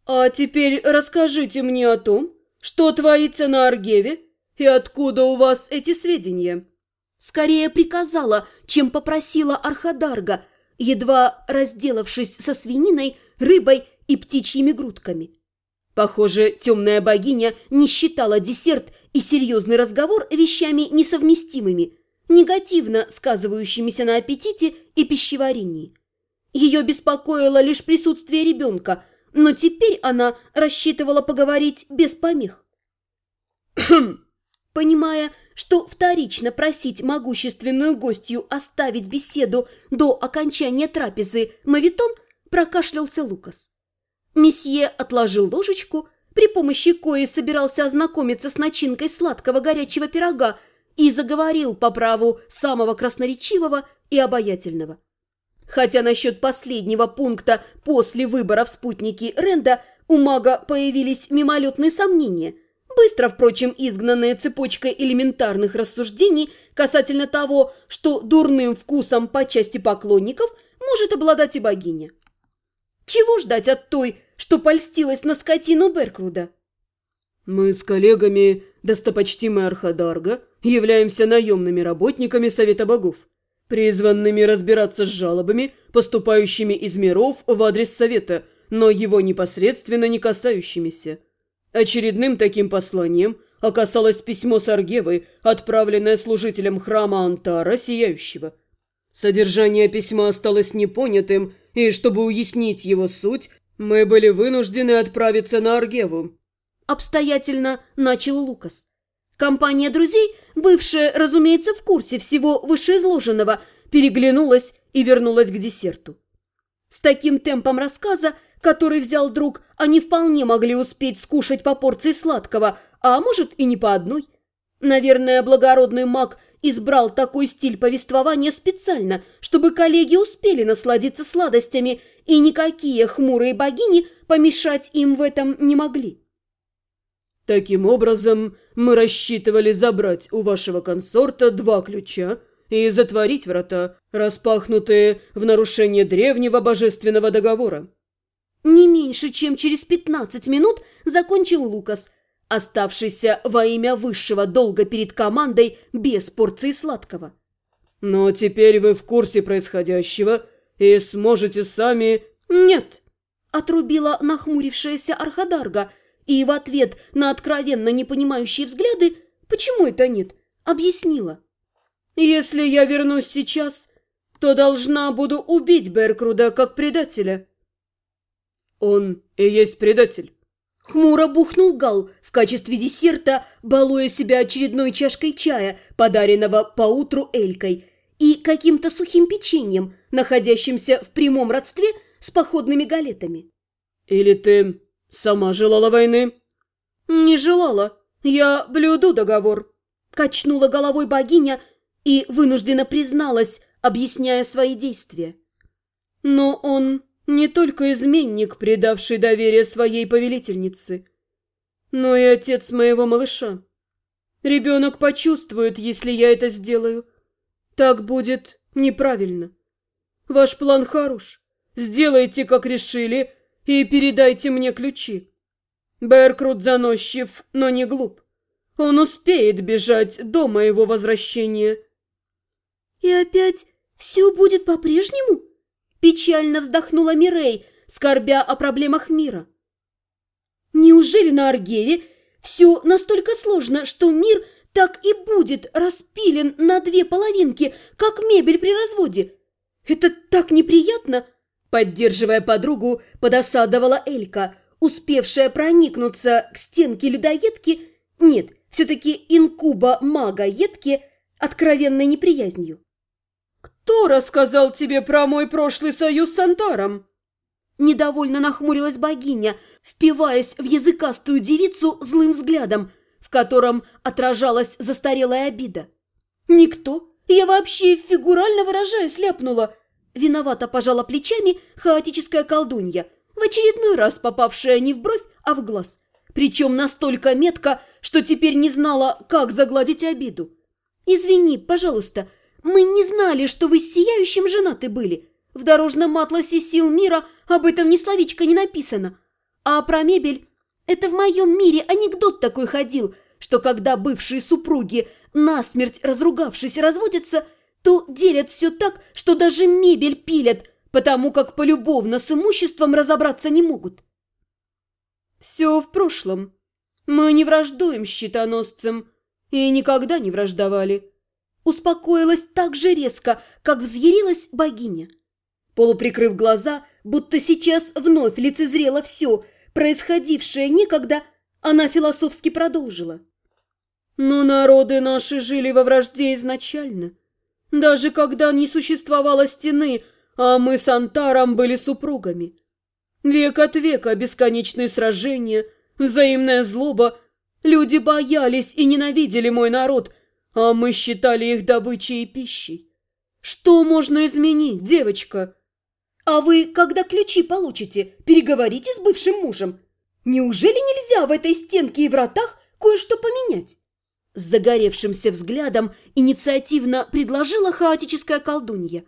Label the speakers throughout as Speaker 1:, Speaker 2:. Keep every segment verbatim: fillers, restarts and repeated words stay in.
Speaker 1: А теперь расскажите мне о том, что творится на Аргеве и откуда у вас эти сведения.
Speaker 2: Скорее приказала, чем попросила Архадарга, едва разделавшись со свининой, рыбой и птичьими грудками. Похоже, темная богиня не считала десерт и серьезный разговор вещами несовместимыми, негативно сказывающимися на аппетите и пищеварении. Ее беспокоило лишь присутствие ребенка, но теперь она рассчитывала поговорить без помех. Понимая, что вторично просить могущественную гостью оставить беседу до окончания трапезы мавитон, прокашлялся Лукас. Месье отложил ложечку, при помощи кои собирался ознакомиться с начинкой сладкого горячего пирога и заговорил по праву самого красноречивого и обаятельного. Хотя насчет последнего пункта после выбора в спутники Ренда у мага появились мимолетные сомнения, быстро, впрочем, изгнанные цепочкой элементарных рассуждений касательно того, что дурным вкусом по части поклонников может обладать и богиня. Чего ждать от той, что польстилась на скотину Беркруда?
Speaker 1: Мы с коллегами, достопочтимый Архадарга, являемся наемными работниками Совета Богов, призванными разбираться с жалобами, поступающими из миров в адрес Совета, но его непосредственно не касающимися. Очередным таким посланием оказалось письмо с Аргевы, отправленное служителем храма Антара Сияющего. Содержание письма осталось непонятым, и чтобы уяснить его суть, мы были вынуждены отправиться на Аргеву.
Speaker 2: Обстоятельно начал Лукас. Компания друзей, бывшая, разумеется, в курсе всего вышеизложенного, переглянулась и вернулась к десерту. С таким темпом рассказа, который взял друг, они вполне могли успеть скушать по порции сладкого, а может и не по одной. Наверное, благородный маг избрал такой стиль повествования специально, чтобы коллеги успели насладиться сладостями, и никакие хмурые богини помешать им в этом не могли.
Speaker 1: Таким образом, мы рассчитывали забрать у вашего консорта два ключа и затворить врата, распахнутые в нарушение древнего божественного договора.
Speaker 2: Не меньше, чем через пятнадцать минут закончил Лукас, оставшийся во имя высшего долга перед командой без порции сладкого.
Speaker 1: Но теперь вы в курсе происходящего и сможете сами...
Speaker 2: Нет, отрубила нахмурившаяся Архадарга, и в ответ на откровенно непонимающие взгляды «почему это нет?» объяснила.
Speaker 1: Если я вернусь сейчас, то должна буду убить Беркруда как предателя. Он и есть предатель.
Speaker 2: Хмуро бухнул Гал в качестве десерта, балуя себя очередной чашкой чая, подаренного поутру Элькой, и каким-то сухим печеньем, находящимся в прямом родстве с походными галетами.
Speaker 1: Или ты сама желала войны?
Speaker 2: Не желала. Я блюду договор. Качнула головой богиня и вынужденно призналась, объясняя свои действия.
Speaker 1: Но он не только изменник, предавший доверие своей повелительнице, но и отец моего малыша. Ребенок почувствует, если я это сделаю. Так будет неправильно. Ваш план хорош. Сделайте, как решили, и передайте мне ключи. Беркруд заносчив, но не глуп. Он успеет бежать до моего возвращения.
Speaker 2: И опять все будет по-прежнему? Печально вздохнула Мирей, скорбя о проблемах мира. Неужели на Аргеве все настолько сложно, что мир так и будет распилен на две половинки, как мебель при разводе? Это так неприятно! Поддерживая подругу, подосадовала Элька, успевшая проникнуться к стенке людоедки, нет, все-таки инкуба-мага-едки, откровенной неприязнью.
Speaker 1: «Кто рассказал тебе про мой прошлый союз с Антаром?»
Speaker 2: Недовольно нахмурилась богиня, впиваясь в языкастую девицу злым взглядом, в котором отражалась застарелая обида. «Никто. Я вообще, фигурально выражаясь, ляпнула». Виновато пожала плечами хаотическая колдунья, в очередной раз попавшая не в бровь, а в глаз. Причем настолько метко, что теперь не знала, как загладить обиду. «Извини, пожалуйста, мы не знали, что вы с Сияющим женаты были. В дорожном атласе сил мира об этом ни словечко не написано. А про мебель? Это в моем мире анекдот такой ходил, что когда бывшие супруги, насмерть разругавшись, разводятся, то делят все так, что даже мебель пилят, потому как полюбовно с имуществом разобраться не могут.
Speaker 1: Все в прошлом. Мы не враждуем с щитоносцем и никогда не враждовали.
Speaker 2: Успокоилась так же резко, как взъярилась богиня. Полуприкрыв глаза, будто сейчас вновь лицезрела все, происходившее некогда, она философски продолжила.
Speaker 1: Но народы наши жили во вражде изначально. Даже когда не существовало стены, а мы с Антаром были супругами. Век от века бесконечные сражения, взаимная злоба. Люди боялись и ненавидели мой народ, а мы считали их добычей и пищей. Что можно изменить, девочка?
Speaker 2: А вы, когда ключи получите, переговорите с бывшим мужем. Неужели нельзя в этой стенке и вратах кое-что поменять? С загоревшимся взглядом инициативно предложила хаотическая колдунья.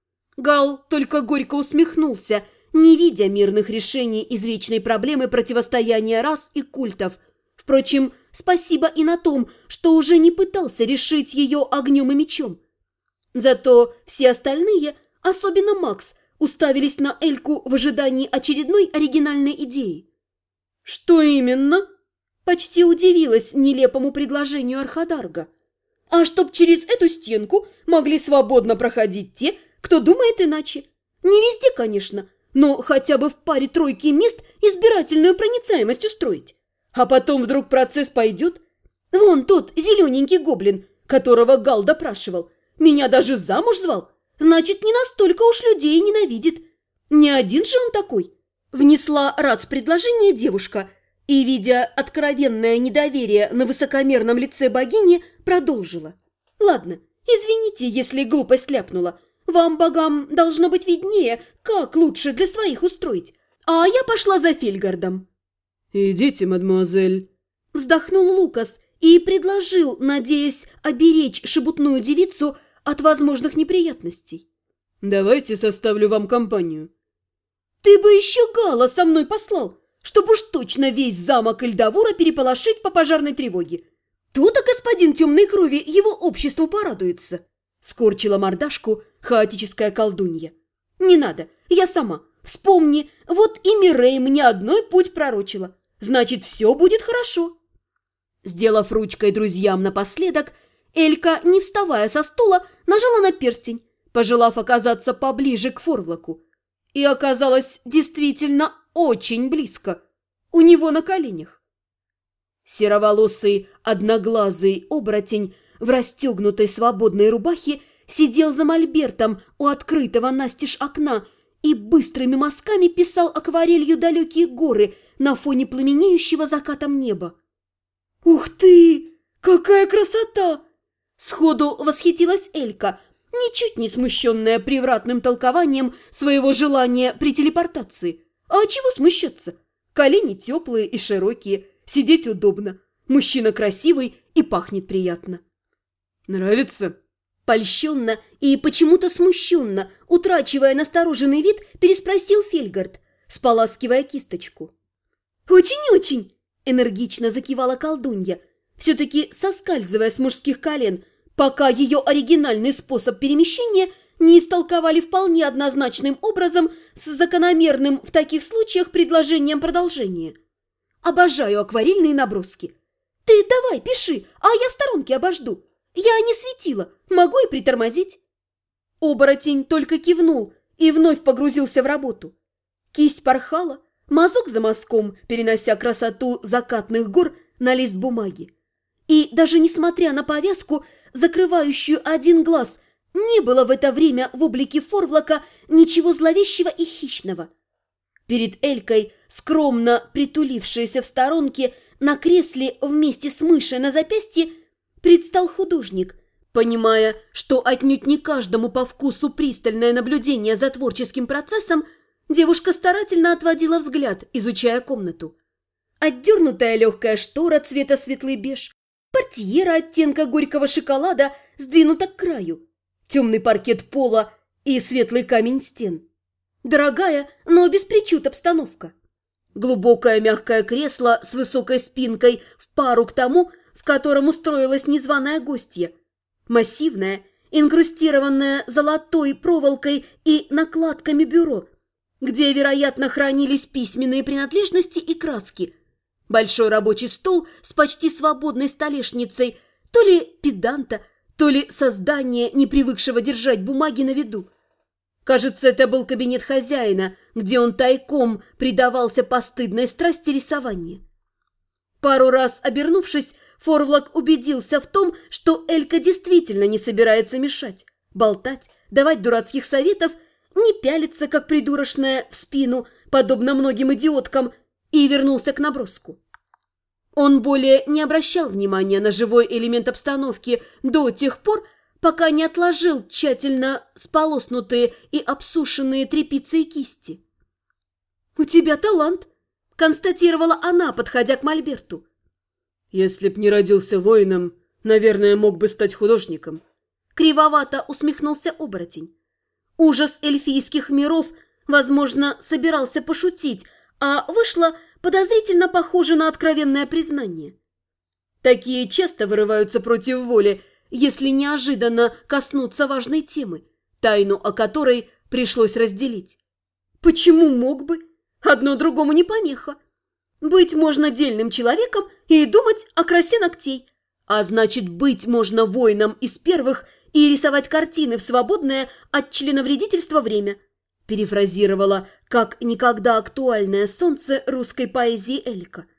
Speaker 1: Гал только горько усмехнулся, не видя мирных решений извечной проблемы противостояния рас и культов. Впрочем, спасибо и на том, что уже не пытался решить ее огнем и мечом. Зато все остальные, особенно Макс, уставились на Эльку в ожидании очередной оригинальной идеи.
Speaker 2: «Что именно?» – почти удивилась нелепому предложению Архадарга. «А чтоб через эту стенку могли свободно проходить те, кто думает иначе. Не везде, конечно, но хотя бы в паре тройки мест избирательную проницаемость устроить. А потом вдруг процесс пойдет. Вон тот зелененький гоблин, которого Гал допрашивал, меня даже замуж звал. Значит, не настолько уж людей ненавидит. Не один же он такой». Внесла рац предложение девушка и, видя откровенное недоверие на высокомерном лице богини, продолжила. «Ладно, извините, если глупость ляпнула. Вам, богам, должно быть виднее, как лучше для своих устроить. А я пошла за Фельгардом».
Speaker 1: «Идите, мадемуазель»,
Speaker 2: – вздохнул Лукас и предложил, надеясь оберечь шебутную девицу от возможных неприятностей.
Speaker 1: «Давайте составлю вам компанию».
Speaker 2: «Ты бы еще Гала со мной послал, чтобы уж точно весь замок Эльдавура переполошить по пожарной тревоге. То-то господин темной крови его обществу порадуется», – скорчила мордашку хаотическая колдунья. «Не надо, я сама. Вспомни, вот и Мирей мне одной путь пророчила. Значит, все будет хорошо». Сделав ручкой друзьям напоследок, Элька, не вставая со стула, нажала на перстень, пожелав оказаться поближе к Форвлоку. И оказалось действительно очень близко, у него на коленях. Сероволосый, одноглазый оборотень в расстегнутой свободной рубахе сидел за мольбертом у открытого настежь окна и быстрыми мазками писал акварелью далекие горы на фоне пламенеющего закатом неба. «Ух ты! Какая красота!» Сходу восхитилась Элька, ничуть не смущенная превратным толкованием своего желания при телепортации. А чего смущаться? Колени теплые и широкие, сидеть удобно. Мужчина красивый и пахнет приятно.
Speaker 1: «Нравится?»
Speaker 2: Польщенно и почему-то смущенно, утрачивая настороженный вид, переспросил Фельгард, споласкивая кисточку. «Очень-очень!» – энергично закивала колдунья, все-таки соскальзывая с мужских колен, пока ее оригинальный способ перемещения не истолковали вполне однозначным образом с закономерным в таких случаях предложением продолжения. «Обожаю акварельные наброски. Ты давай, пиши, а я в сторонке обожду. Я не светила, могу и притормозить». Оборотень только кивнул и вновь погрузился в работу. Кисть порхала, мазок за мазком, перенося красоту закатных гор на лист бумаги. И даже несмотря на повязку, закрывающую один глаз, не было в это время в облике Форвлока ничего зловещего и хищного. Перед Элькой, скромно притулившаяся в сторонке на кресле вместе с мышей на запястье, предстал художник, понимая, что отнюдь не каждому по вкусу пристальное наблюдение за творческим процессом, девушка старательно отводила взгляд, изучая комнату. Отдернутая легкая штора цвета светлый беж, портьера оттенка горького шоколада сдвинута к краю, темный паркет пола и светлый камень стен. Дорогая, но без причуд обстановка. Глубокое мягкое кресло с высокой спинкой в пару к тому, в котором устроилась незваная гостья. Массивное, инкрустированное золотой проволокой и накладками бюро, где, вероятно, хранились письменные принадлежности и краски. Большой рабочий стол с почти свободной столешницей, то ли педанта, то ли создания, не привыкшего держать бумаги на виду. Кажется, это был кабинет хозяина, где он тайком предавался постыдной страсти рисования. Пару раз обернувшись, Форвлак убедился в том, что Элька действительно не собирается мешать, болтать, давать дурацких советов, не пялиться, как придурочная, в спину, подобно многим идиоткам, и вернулся к наброску. Он более не обращал внимания на живой элемент обстановки до тех пор, пока не отложил тщательно сполоснутые и обсушенные тряпицей кисти. «У тебя талант», – констатировала она, подходя к мольберту.
Speaker 1: «Если б не родился воином, наверное, мог бы стать художником».
Speaker 2: Кривовато усмехнулся оборотень. Ужас эльфийских миров, возможно, собирался пошутить, а вышло подозрительно похоже на откровенное признание. Такие часто вырываются против воли, если неожиданно коснуться важной темы, тайну о которой пришлось разделить. Почему мог бы? Одно другому не помеха. Быть можно дельным человеком и думать о красе ногтей. А значит, быть можно воином из первых и рисовать картины в свободное от членовредительства время, перефразировала как никогда актуальное солнце русской поэзии Элька.